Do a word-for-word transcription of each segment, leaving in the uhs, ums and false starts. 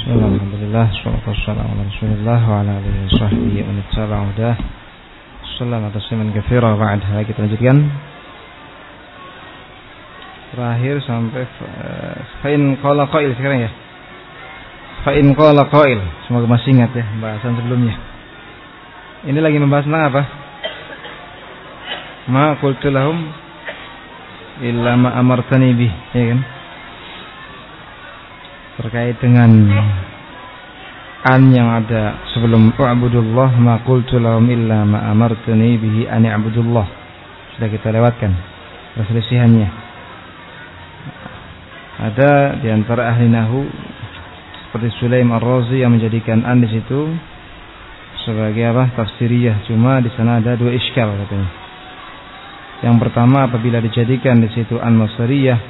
Alhamdulillah, salatu wassalamu ala Rasulillah wa ala alihi wa sahbihi wa man tabi'ahu hudah. Sallallahu tasliman katsira ba'd. Kita lanjutkan. Terakhir sampai fa in qala qail sekarang ya. Fa in qala qail. Semoga masih ingat ya bahasan sebelumnya. Ini lagi membahas tentang apa? Ma qultu lahum illa ma amartani bih, ya kan? Terkait dengan an yang ada sebelum wa'budullah ma qultu lahum illa ma amartani bihi an i'budullah. Sudah kita lewatkan perselisihannya. Ada di antara ahli nahwu seperti Sulaim Ar-Razi yang menjadikan an di situ sebagai apa? Tafsiriyah. Cuma di sana ada dua iskal katanya. Yang pertama, apabila dijadikan di situ an masdariyah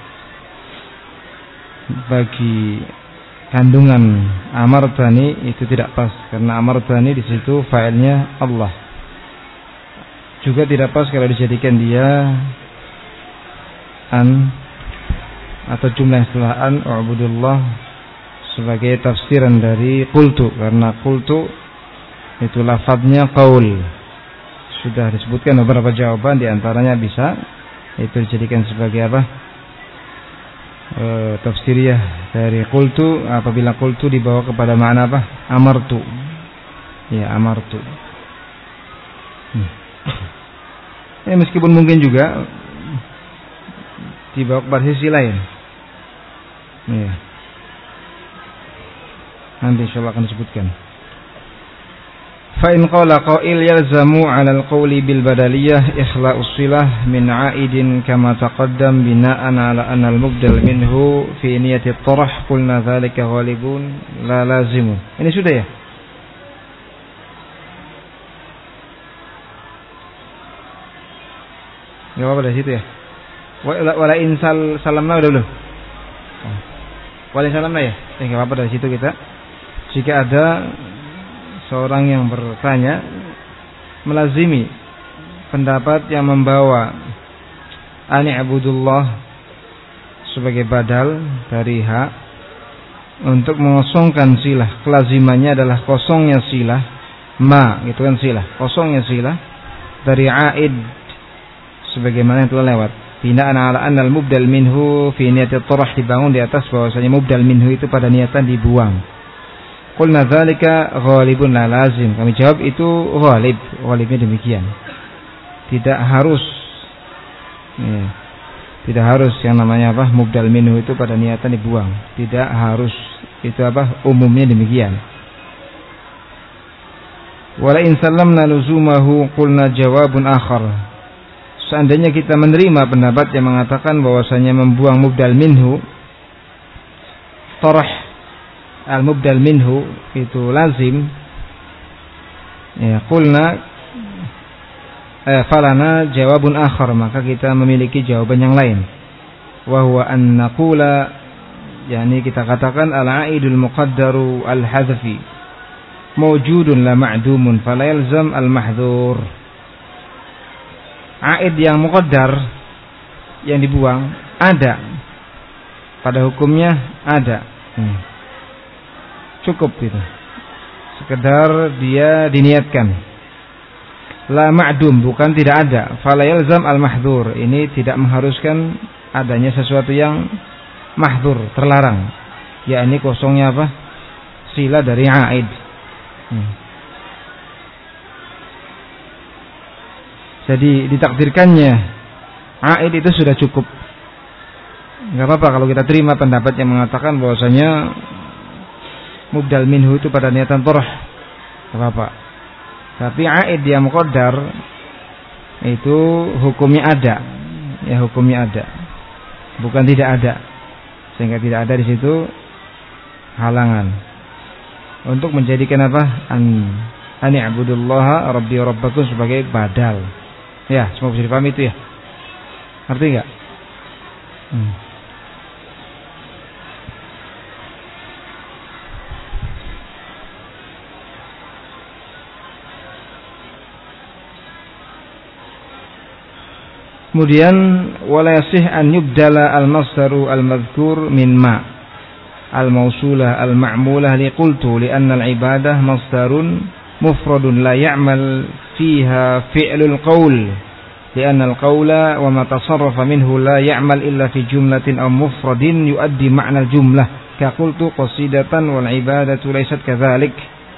bagi kandungan amartani itu tidak pas, karena amartani di situ fa'ilnya Allah. Juga tidak pas kalau dijadikan dia an atau jumlah setelah an u'budullah sebagai tafsiran dari qultu, karena qultu itu lafadznya qaul. Sudah disebutkan beberapa jawaban, di antaranya bisa itu dijadikan sebagai apa? E, tafsiriyah dari qultu apabila qultu dibawa kepada makna apa? Amartu. Ya, amartu. Hmm. Ya, meskipun mungkin juga dibawa kepada sisi lain. Ya. Nanti insyaallah akan disebutkan. Fa in qala qail yalzamu 'ala al-qawli bil badaliyah ikhla'us silah min 'aidin kama taqaddam bina'an 'ala anna al-mubdal minhu fi niyyati at-tarah qulna dhalika ghalibun la lazimu. Ini sudah ya? Ya apa dari situ ya? Wala in sal salamna udah belum? Wala in salamna ya? Eh enggak apa dari situ kita. Jika ada seorang yang bertanya melazimi pendapat yang membawa ani abudullah sebagai badal dari hak untuk mengosongkan silah, kelazimannya adalah kosongnya silah ma, gitu kan, silah kosongnya silah dari aid sebagaimana yang telah lewat. Binaan ala annal mubdal minhu fi niyati tarah, dibangun di atas bahwasanya mubdal minhu itu pada niatan dibuang. Qulna dzalika ghalibun la lazim. Kami jawab itu ghalib. Ghalibnya demikian. Tidak harus ya, tidak harus yang namanya apa? Mubdal minhu itu pada niatan dibuang. Tidak harus. Itu apa? Umumnya demikian. Wala in sallamna luzumahu qulna jawabun akhar. Seandainya kita menerima pendapat yang mengatakan bahwasanya membuang mubdal minhu tarah al-mubdal minhu itu lazim, ya qulna eh, falana jawabun akhar, maka kita memiliki jawaban yang lain, wa huwa an naqula, yakni kita katakan al-aidul muqaddaru al-hadfi mawjudun la ma'dumun fala yalzam al-mahdhur. Aid yang muqaddar yang dibuang ada, pada hukumnya ada. hmm. Cukup itu, sekedar dia diniatkan. La ma'dum, bukan tidak ada. Fala yalzam al-mahdhur, ini tidak mengharuskan adanya sesuatu yang mahdhur, terlarang, yakni kosongnya apa? Sila dari aid. hmm. Jadi ditakdirkannya aid itu sudah cukup. Enggak apa-apa kalau kita terima pendapat yang mengatakan bahwasanya mubdal minhu itu pada niatan tarah, apa-apa. Tapi aid yang muqaddar itu hukumnya ada, ya hukumnya ada, bukan tidak ada, sehingga tidak ada di situ halangan untuk menjadikan apa? An ani abudullaha rabbi rabbakum sebagai badal. Ya, semua bisa dipahami itu ya. Ngerti enggak? Hmm. Kemudian wala yasih an yubdala al-masdaru al-madhkur min ma. al-mausulah al-ma'mulah li qultu li'anna al-ibadah masdarun mufradun la ya'mal fiha fi'lul qaul li'anna al-qawla wa ma tasarrafa minhu la ya'mal illa fi jumlatin aw mufradin yuaddi ma'na al-jumlah ka qultu qasidatan wal ibadatu laysat kadzalik.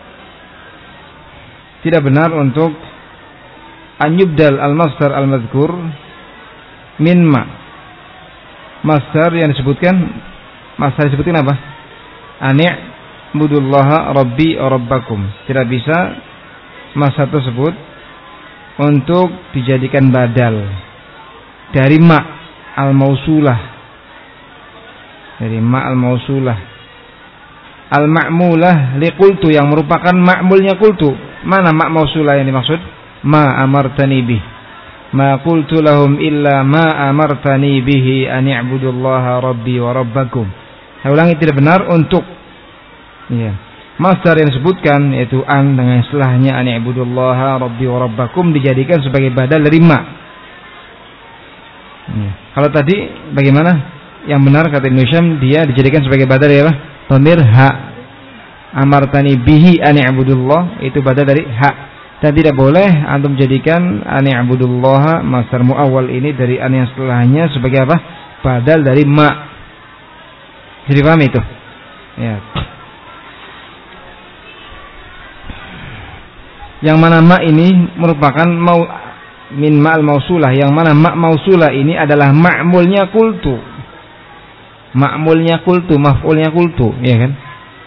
Tidak benar untuk an yubdal al-masdar al-madhkur min ma. Masdar yang disebutkan, masdar disebutkan apa? Ani'budullaha rabbi wa rabbakum. Tidak bisa masdar tersebut untuk dijadikan badal dari ma al-mausulah. Dari ma al-mausulah. Al-ma'mulah li qultu yang merupakan ma'mulnya qultu. Mana ma mausulah yang dimaksud? Ma amartani bih. Ma qultu lahum illa ma amartani bihi an i'budullaha rabbi wa rabbakum. Saya ulangi, tidak benar untuk ya, masdar yang disebutkan yaitu an dengan istilahnya an i'budullaha rabbi wa rabbakum dijadikan sebagai badal dari ma. Ya. Kalau tadi bagaimana? Yang benar kata Ibnu Hisham, dia dijadikan sebagai badal dari apa? Dhamir ha. Amartani bihi an i'budullah itu badal dari ha. Dan tidak boleh antum jadikan an i'budullah masdar muawwal ini dari an yang setelahnya sebagai apa? Badal dari ma. Jadi paham itu? Ya. Yang mana ma ini merupakan mau min ma'al mausulah, yang mana ma mausulah ini adalah ma'mulnya qultu. Ma'mulnya qultu, maf'ulnya qultu, ya kan?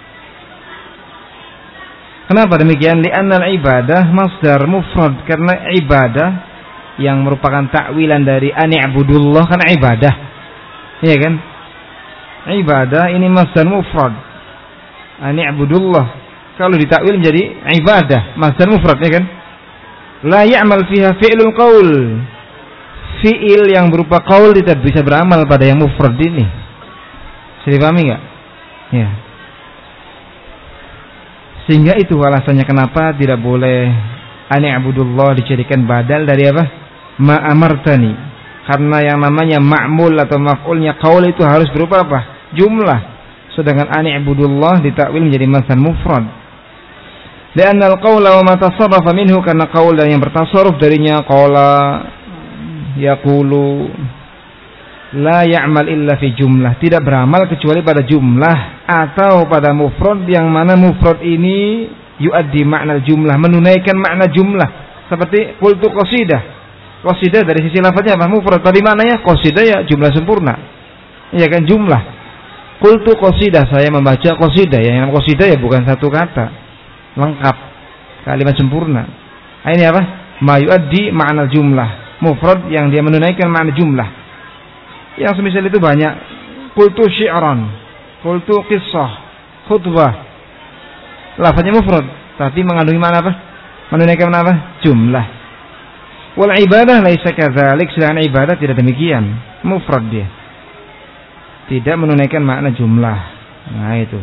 Kenapa demikian? Li'anna al-ibadah masdar mufrad, karena ibadah yang merupakan takwilan dari an i'budullah kan ibadah. Ya kan? Ibadah ini masdar mufrad. An i'budullah kalau ditakwil menjadi ibadah, masdar mufrad, ya kan? La ya'mal fiha fi'lul qaul. Fi'il yang berupa qaul tidak bisa beramal pada yang mufrad ini. Bisa dipahami enggak? Ya. Sehingga itu alasannya kenapa tidak boleh an i'budullah dijadikan badal dari apa? Ma amartani. Karena yang namanya ma'mul atau maf'ulnya qaul itu harus berupa apa? Jumlah. Sedangkan an i'budullah ditakwil menjadi masdar mufrad. Li'anna al-qawla wa ma tasarrafa minhu, karena qaul dan yang bertasarruf darinya qala yaqulu la ya'mal illa fi jumlah, tidak beramal kecuali pada jumlah atau pada mufrad yang mana mufrad ini yuaddi makna jumlah, menunaikan makna jumlah. Seperti qultu qasidah. Qasidah dari sisi lafaznya apa? Mufrad, tapi maknanya qasidah ya jumlah sempurna. Iya kan, jumlah. Qultu qasidah, saya membaca qasidah. Yang qasidah ya bukan satu kata, lengkap, kalimat sempurna. Ini apa? Ma yuaddi makna jumlah, mufrad yang dia menunaikan makna jumlah. Yang semisal itu banyak. Qultu syi'ran, qultu qissah, khutbah. Lafaznya mufrad, tapi mengandungi makna apa? Menunaikan makna apa? Jumlah. Wal ibadah laisa kadzalik, sedangkan ibadah tidak demikian. Mufrad dia. Tidak menunaikan makna jumlah. Nah itu.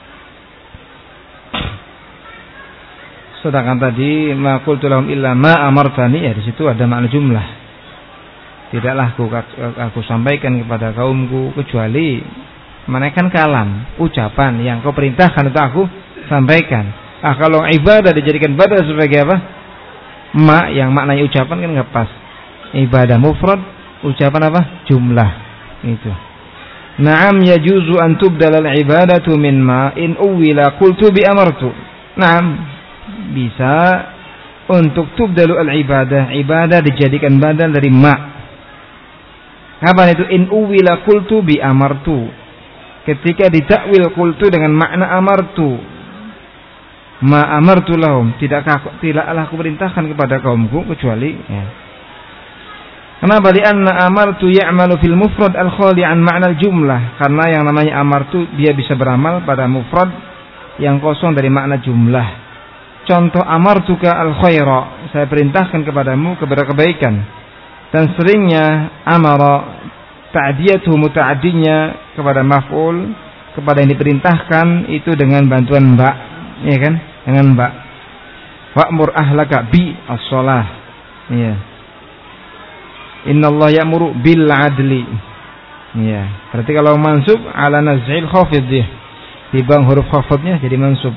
Sedangkan tadi ma qultu lahum illa ma amartani, ya di situ ada makna jumlah. Tidaklah aku, aku sampaikan kepada kaumku kecuali menaikkan kalam, ucapan yang kau perintahkan untuk aku sampaikan. Ah, kalau ibadah dijadikan badal sebagai apa? Ma yang maknanya ucapan kan enggak pas. Ibadah mufrad, ucapan apa? Jumlah. Itu. Naam yajuzu an tubdal al-ibadatu min ma in uwila qultu bi amartu. Naam, bisa untuk tubdalu al-ibadah, ibadah dijadikan badal dari ma. Kapan itu? In uwila qultu bi amartu. Ketika ditakwil qultu dengan makna amartu. Ma amartu lahum, tidakkah tidaklah aku perintahkan kepada kaumku kecuali ya. Kenapa? Li'anna amartu ya'malu fil mufrad al-khali an ma'na al-jumlah. Karena yang namanya amartu dia bisa beramal pada mufrad yang kosong dari makna jumlah. Contoh amartuka al-khaira, saya perintahkan kepadamu kepada kebaikan. Dan seringnya amara ta'diyatuhu muta'addinya kepada maf'ul, kepada yang diperintahkan itu dengan bantuan ba, ya kan? Dengan ba. Wa'mur ahlaka bi as-shalah. Ya. Innallaha ya'muru bil 'adli. Ya. Berarti kalau mansub ala naz'il khafidh. Dibang huruf khafdnya jadi mansub.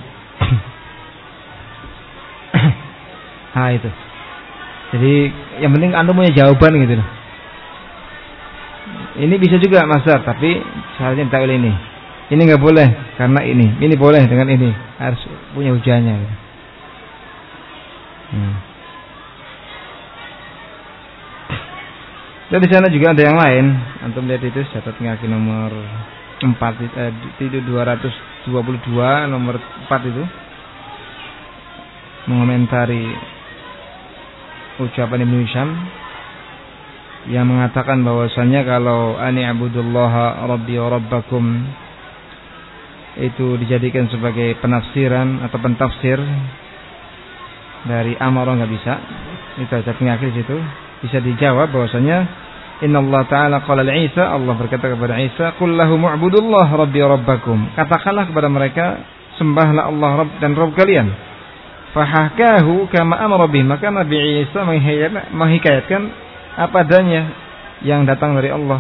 Nah itu. Jadi yang penting antum punya jawaban gitu loh. Ini bisa juga masdar, tapi syaratnya takwil ini. Ini enggak boleh karena ini. Ini boleh dengan ini. Harus punya hujahnya gitu. Hmm. Dan di sana juga ada yang lain. Antum lihat itu catat kaki nomor empat eh, dua ratus dua puluh dua nomor empat itu mengomentari ucapan Ibnu Hisham yang mengatakan bahwasanya kalau ani abudullaha rabbi wa rabbakum itu dijadikan sebagai penafsiran atau pentafsir dari amara enggak bisa. Itu catat kaki situ bisa dijawab bahwasanya Innallaha ta'ala qala li Isa, Allah berkata kepada Isa, "Qul lahum u'budullah rabbi rabbakum." Katakanlah kepada mereka, sembahlah Allah Rabb dan Rabb kalian. Fahakahu kama amara bih, maka Nabi Isa menghikayatkan apa adanya yang datang dari Allah.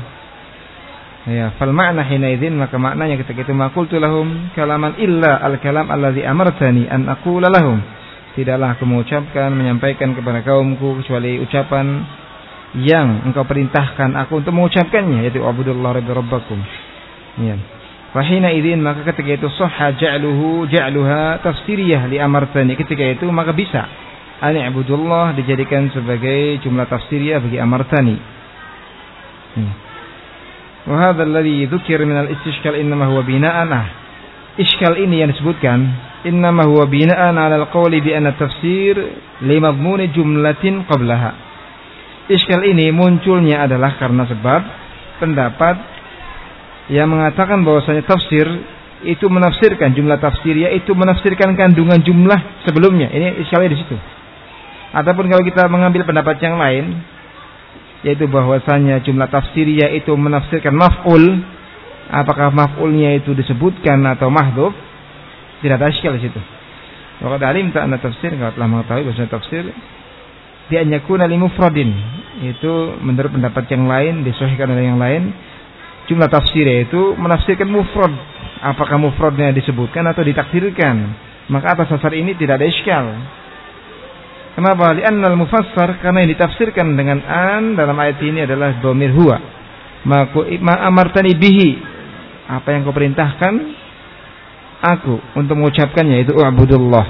Ya, fal ma'na hina idzin, maka maknanya ketika itu maqultu lahum kalaman illa al-kalam alladzi amartani an aqula lahum. Tidaklah aku mengucapkan, menyampaikan kepada kaumku kecuali ucapan yang engkau perintahkan aku untuk mengucapkannya, yaitu abudullah rabbi rabbakum. Ya. Fahina idzin, maka ketika itu sahha ja'luhu ja'luha tafsiriyah li amartani, ketika itu maka bisa ani abudullah dijadikan sebagai jumlah tafsiriyah bagi amartani. Hmm. Wa hadha alladhi dzukira min al-istishkal innama huwa bina'an. Iskal ini yang disebutkan innama huwa bina'an 'ala al-qawli bi anna tafsir li madmun jumlatin qablaha. Iskal ini munculnya adalah karena sebab pendapat yang mengatakan bahwasanya tafsir itu menafsirkan jumlah tafsiriyah itu menafsirkan kandungan jumlah sebelumnya. Ini iskalnya di situ. Ataupun kalau kita mengambil pendapat yang lain, yaitu bahwasanya jumlah tafsiriyah itu menafsirkan maf'ul, apakah maf'ulnya itu disebutkan atau mahdhuf, tidak ada iskal di situ. Wa qad alimta anna tafsir, kalau telah mengetahui bahwasanya tafsir bi an yakuna li mufradin, itu menurut pendapat yang lain disahihkan oleh yang lain, jumlah tafsir itu menafsirkan mufrad, apakah mufradnya disebutkan atau ditakdirkan, maka atas dasar ini tidak ada iskal. Kenapa? Li'anna al-mufassar, karena yang ditafsirkan dengan an dalam ayat ini adalah dhamir huwa, ma amartani bihi, apa yang kau perintahkan aku untuk mengucapkannya, itu u'budullah.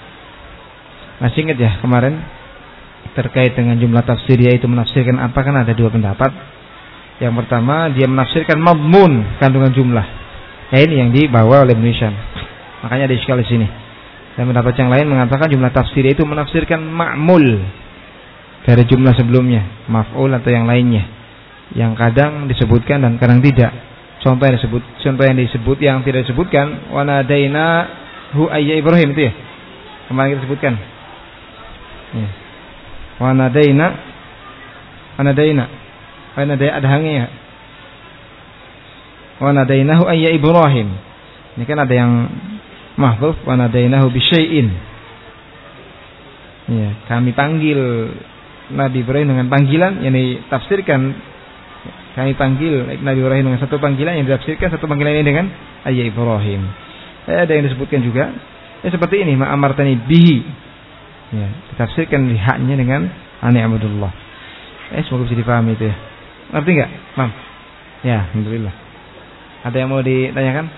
Masih ingat ya kemarin terkait dengan jumlah tafsir, yaitu menafsirkan apa, kan ada dua pendapat. Yang pertama dia menafsirkan madmun, kandungan jumlah. Ya, ini yang dibawa oleh Ibnu Hisham. Makanya ada iskal di sini. Dan pendapat yang lain mengatakan jumlah tafsir itu menafsirkan ma'mul dari jumlah sebelumnya, maf'ul atau yang lainnya, yang kadang disebutkan dan kadang tidak. Contoh yang disebut, contoh yang disebut yang tidak disebutkan, wa nadainahu ayya Ibrahim, itu ya. Kemarin kita sebutkan. Ya. Wa nadaina wa nadaina wa nadaina ada hangnya. Wa nadainahu ayya Ibrahim. Ini kan ada yang mahdhuf, wa nadainahu bi syai'in. Ya, kami panggil Nabi Ibrahim dengan panggilan yang ditafsirkan, kami panggil Nabi Ibrahim dengan satu panggilan yang ditafsirkan satu panggilan ini dengan ayya Ibrahim. Eh, ada yang disebutkan juga ya seperti ini, ma amartani bihi. Ya, ditafsirkan haknya dengan ani abdullah. Eh, semoga bisa dipahami itu ya. Ngerti enggak? Paham? Ya, alhamdulillah. Ada yang mau ditanyakan?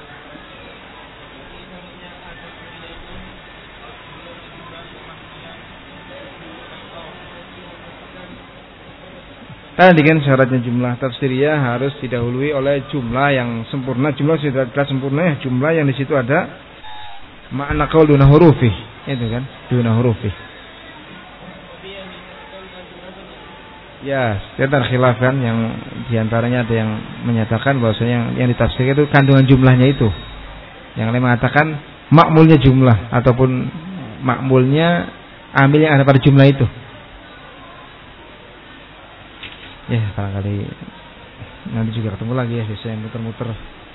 Tadi kan syaratnya jumlah tafsiriyah harus didahului oleh jumlah yang sempurna. Jumlah sudah sempurna ya, jumlah yang di situ ada makna qaul duna hurufi, itu kan, duna hurufi. Ya, ada khilaf kan, yang diantaranya ada yang menyatakan bahwasanya yang, yang ditafsirkan itu kandungan jumlahnya itu. Yang lain mengatakan makmulnya jumlah ataupun makmulnya ambil yang ada pada jumlah itu. Ya, barangkali nanti juga ketemu lagi ya, biasanya muter-muter.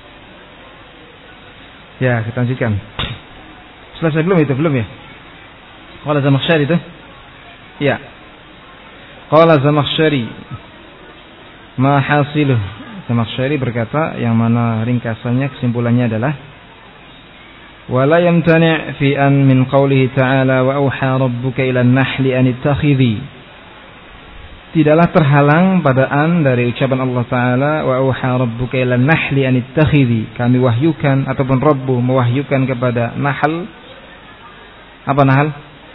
Ya, kita lanjutkan. Selesai belum itu? Belum ya? Qala Zamakhsyari itu? Ya. Qala Zamakhsyari, ma hasiluh. Zamakhsyari berkata, yang mana ringkasannya, kesimpulannya adalah Wala yamtani' fi an min qawlihi ta'ala wa auha rabbuka ila an-nahli an ittakhidhi. Tidaklah terhalang pada an dari ucapan Allah Ta'ala wa auha rabbuka ila an-nahli an ittakhidhi. Kami wahyukan ataupun Rabbu mewahyukan kepada nahl. Apa nahl?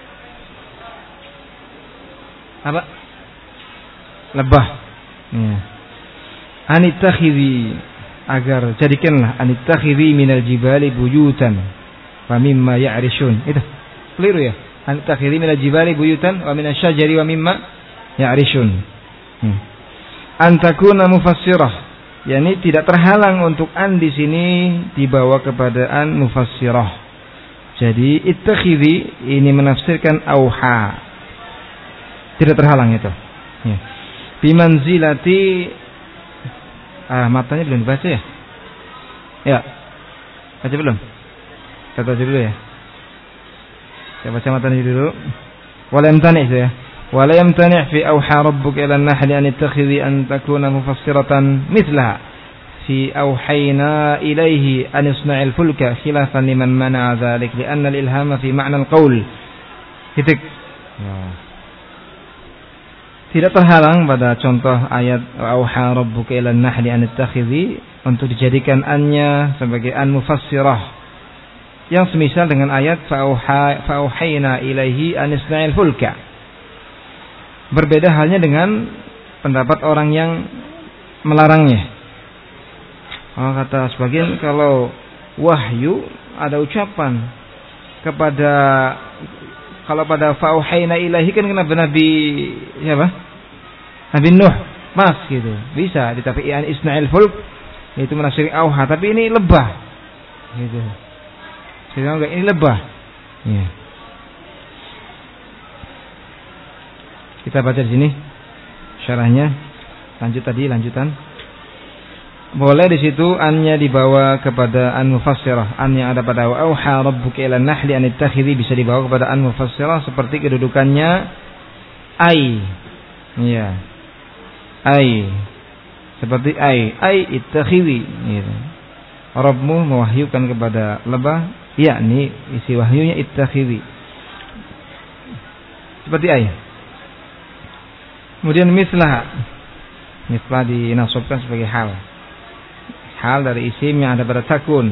Apa? Lebah. Ya. An ittakhidhi, agar jadikanlah an ittakhidhi minal jibali buyutan wa mimma ya'rishun. Itu keliru ya. An ittakhidhi minal jibali buyutan wa minasy syajari wa mimma ya'rishun. Hmm. An takuna mufassirah, yakni tidak terhalang untuk an di sini dibawa kepada an mufassirah. Jadi ittakhidhi ini menafsirkan auha. Tidak terhalang itu. Ya. Bimanzilati, ah matanya belum dibaca ya? Ya. Baca belum? Kita baca dulu ya. Saya baca matanya dulu. Wala yamtani' ya. Wala yamtani' fi auha rabbuka ila an-nahli an ittakhidhi an takuna mufassiratan mithlaha fi auhayna ilayhi an isna'il fulka khilafan liman mana'a dhalik li'anna al-ilhama fi ma'na al-qaul. Titik. Ya. Tidak terhalang pada contoh ayat auha rabbuka ila an-nahli an ittakhidhi untuk dijadikan annya sebagai an mufassirah yang semisal dengan ayat fa'auha fa'auhayna ilaihi an isna'il fulka. Berbeda halnya dengan pendapat orang yang melarangnya. Oh, kata sebagian kalau wahyu ada ucapan kepada, kalau pada fa'auhayna ilaihi kan kenapa Nabi siapa? Nabi Nuh, mas gitu. Bisa ditapi an isna'il fulk itu menafsiri auha, tapi ini lebah. Gitu. Saya enggak, ini lebah. Ya. Kita baca di sini syarahnya. Lanjut tadi lanjutan. Boleh di situ annya dibawa kepada an mufassirah. An yang ada pada wa auha rabbuka ila an-nahli an ittakhidhi bisa dibawa kepada an mufassirah seperti kedudukannya ai. Iya. Ai. Seperti ai, ai ittakhidhi gitu. Rabbmu mewahyukan kepada lebah, yakni isi wahyunya ittakhidhi. Seperti ai. Kemudian mislah. Mislah dinasabkan sebagai hal. Hal dari isim yang ada pada takun.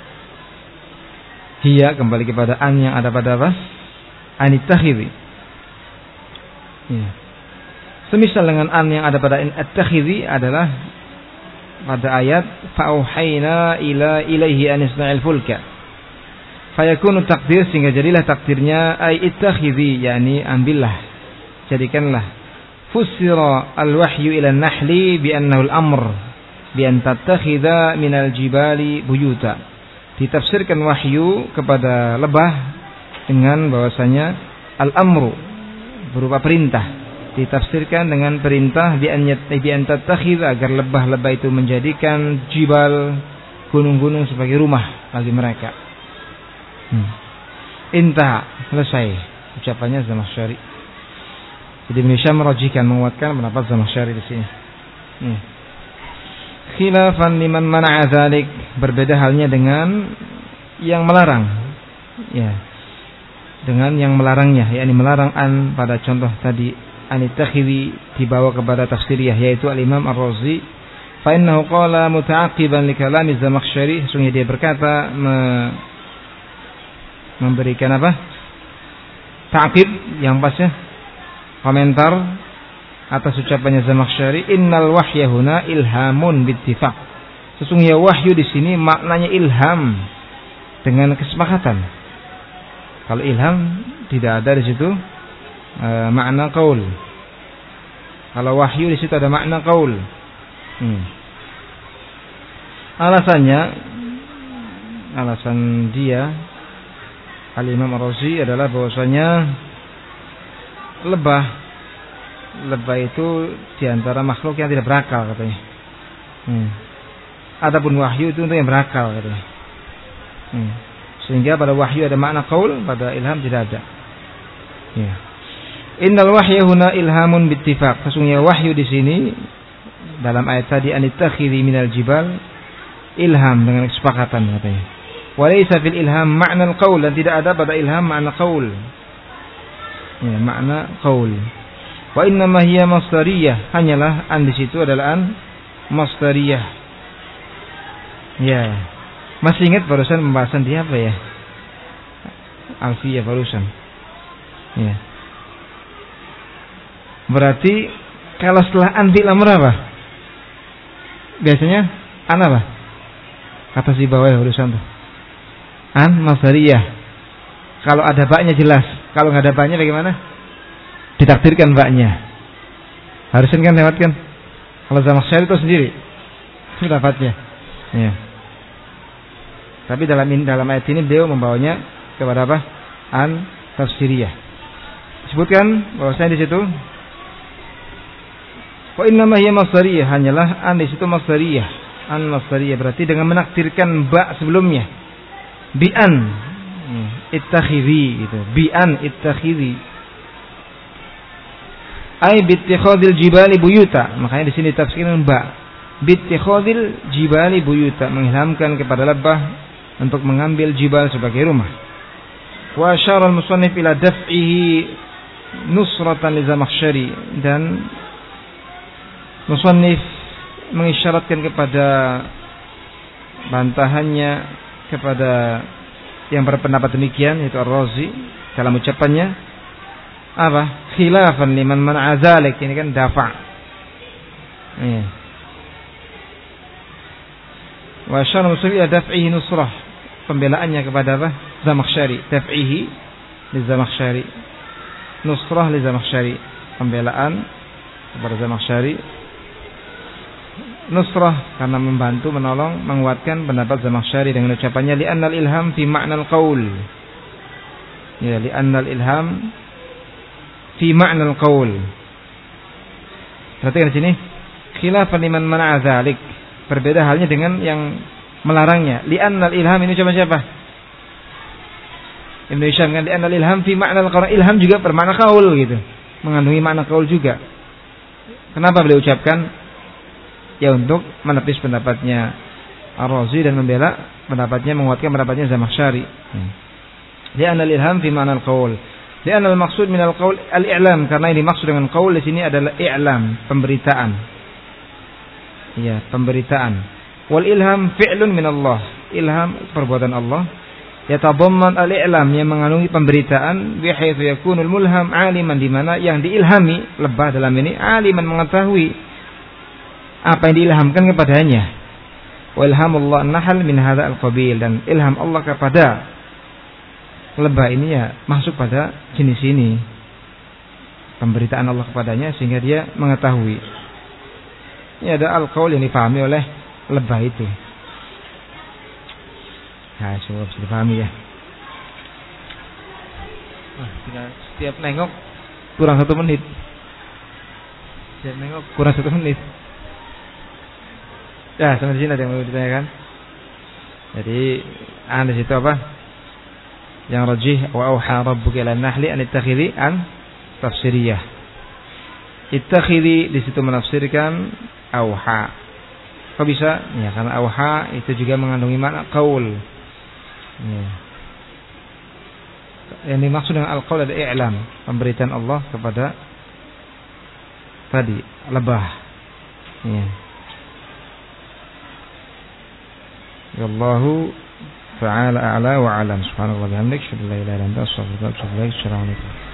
Hiya kembali kepada an yang ada pada apa? An ittakhidhi. Ya. Semisal dengan an yang ada pada ittakhidhi adalah pada ayat fa'auhayna ila ilaihi an isna'il fulka. Fayakunu takdir, sehingga jadilah takdirnya ay ittakhidhi, yakni ambillah, jadikanlah. Fussira al-wahyu ila an-nahli bi annahu al-amr bi an tattakhidha minal jibali buyuta. Ditafsirkan wahyu kepada lebah dengan bahwasanya al-amru berupa perintah. Ditafsirkan dengan perintah bi an tattakhidha, agar lebah-lebah itu menjadikan jibal, gunung-gunung sebagai rumah bagi mereka. Hmm. Intah, selesai ucapannya Zamakhsyari. Jadi Indonesia merajihkan, menguatkan pendapat Zamakhsyari di sini. Hmm. Khilafan liman mana'a dzalik, berbeda halnya dengan yang melarang. Ya. Dengan yang melarangnya, yakni melarang an pada contoh tadi an ittakhidhi dibawa kepada tafsiriyah, yaitu al-Imam Ar-Razi. Fa innahu qala muta'aqiban li kalami Zamakhsyari, sesungguhnya dia berkata me memberikan apa? Ta'qib yang pasnya, komentar atas ucapannya Zamakhsyari, innal wahya huna ilhamun bittifaq. Sesungguhnya wahyu di sini maknanya ilham dengan kesepakatan. Kalau ilham tidak ada di situ e, makna qaul. Kalau wahyu di situ ada makna qaul. Hmm. Alasannya, alasan dia Al-Imam Ar-Razi adalah bahwasanya lebah lebah itu diantara makhluk yang tidak berakal katanya. Hmm. Adapun wahyu itu untuk yang berakal katanya. Hmm. Sehingga pada wahyu ada makna qaul, pada ilham tidak ada. Ya. Innal wahya huna ilhamun bittifaq. Sesungguhnya wahyu di sini dalam ayat tadi anittakhidhi minal jibal, ilham dengan kesepakatan katanya. Walaysa fil ilham ma'na al-qaul, dan tidak ada pada ilham makna qaul. Ya, makna qaul. Wa inna ma hiya masdariyah, hanyalah an di situ adalah an masdariyah. Ya. Masih ingat barusan pembahasan di apa ya? Alfiyah barusan. Ya. Berarti kalau setelah an fi'il amr apa? Biasanya an apa? Kata si bawah barusan tuh. An masdariyah. Kalau ada baknya jelas. Kalau nggak ada baknya bagaimana? Ditakdirkan baknya. Harusnya kan lewat kan? Kalau Zamakhsyari itu sendiri pendapatnya. Ya. Tapi dalam dalam ayat ini beliau membawanya kepada apa? An tafsiriyah. Sebutkan bahwasanya di situ wa inna ma hiya masdariyah, hanyalah an di situ masdariyah. An masdariyah berarti dengan menakdirkan ba sebelumnya. Bi an ittakhidhi gitu. Bi an ittakhidhi. Ai bi ittikhadil jibali buyuta. Makanya di sini tafsirkan ba. Bi ittikhadil jibali buyuta, mengilhamkan kepada Labbah untuk mengambil jibal sebagai rumah. Wa asyara al-musannif ila daf'ihi nusratan li Zamakhsyari, dan musannif mengisyaratkan kepada bantahannya kepada yang berpendapat demikian, yaitu Ar-Razi dalam ucapannya apa? Khilafan liman man'a dzalik, ini kan dafa'. Iya. Wa asyara al-musannif ila daf'ihi nusrah, pembelaannya kepada apa? Zamakhsyari. Taf'ihi li Zamakhsyari. Nusrah li Zamakhsyari. Pembelaan kepada Zamakhsyari. Nusrah karena membantu, menolong, menguatkan pendapat Zamakhsyari dengan ucapannya li'annal ilham fi ma'nal qaul. Ya, li'annal ilham fi ma'nal qaul. Perhatikan di sini. Khilafan liman mana'a dzalik. Berbeda halnya dengan yang melarangnya. Li'annal ilham, ini ucapan siapa? Ibnu Hisham kan, li'annal ilham fi ma'nal qaul. Ilham juga bermakna qaul gitu. Mengandungi makna qaul juga. Kenapa beliau ucapkan? Ya untuk menepis pendapatnya Ar-Razi dan membela pendapatnya, menguatkan pendapatnya Zamakhsyari. Hmm. Li'annal ilham fi ma'nal qaul. Li'annal maqsud minal qaul al-i'lam, karena yang dimaksud dengan qaul di sini adalah i'lam, pemberitaan. Ya, pemberitaan. Wal ilham fi'lun min Allah. Ilham perbuatan Allah. Yatadamman al-i'lam, yang mengandungi pemberitaan, bihaitsu yakunul mulham aliman, di mana yang diilhami, lebah dalam ini aliman, mengetahui apa yang diilhamkan kepadanya. Wa ilhamullah an-nahl min hadza al-qabil, dan ilham Allah kepada lebah ini ya masuk pada jenis ini. Pemberitaan Allah kepadanya sehingga dia mengetahui. Ini ada al-qaul yang dipahami oleh lebah itu. Nah, semoga bisa dipahami ya. Nah, setiap nengok kurang satu menit. Setiap nengok kurang satu menit. Ya, sampai di sini ada yang mau ditanyakan. Jadi, an di situ apa? Yang rajih, wa auha rabbuka ila an-nahli an ittakhidhi an tafsiriyah. Ittakhidhi di situ menafsirkan auha. Kok bisa? Ya, karena auha itu juga mengandungi makna qaul. Ya. Yang dimaksud dengan al-qaul adalah i'lam, pemberitaan Allah kepada tadi lebah. Ya. Wallahu ta'ala a'la wa a'lam. Subhanallah wa bihamdihi, asyhadu an la ilaha illa anta, astaghfiruka wa atubu ilaik. Assalamu alaikum.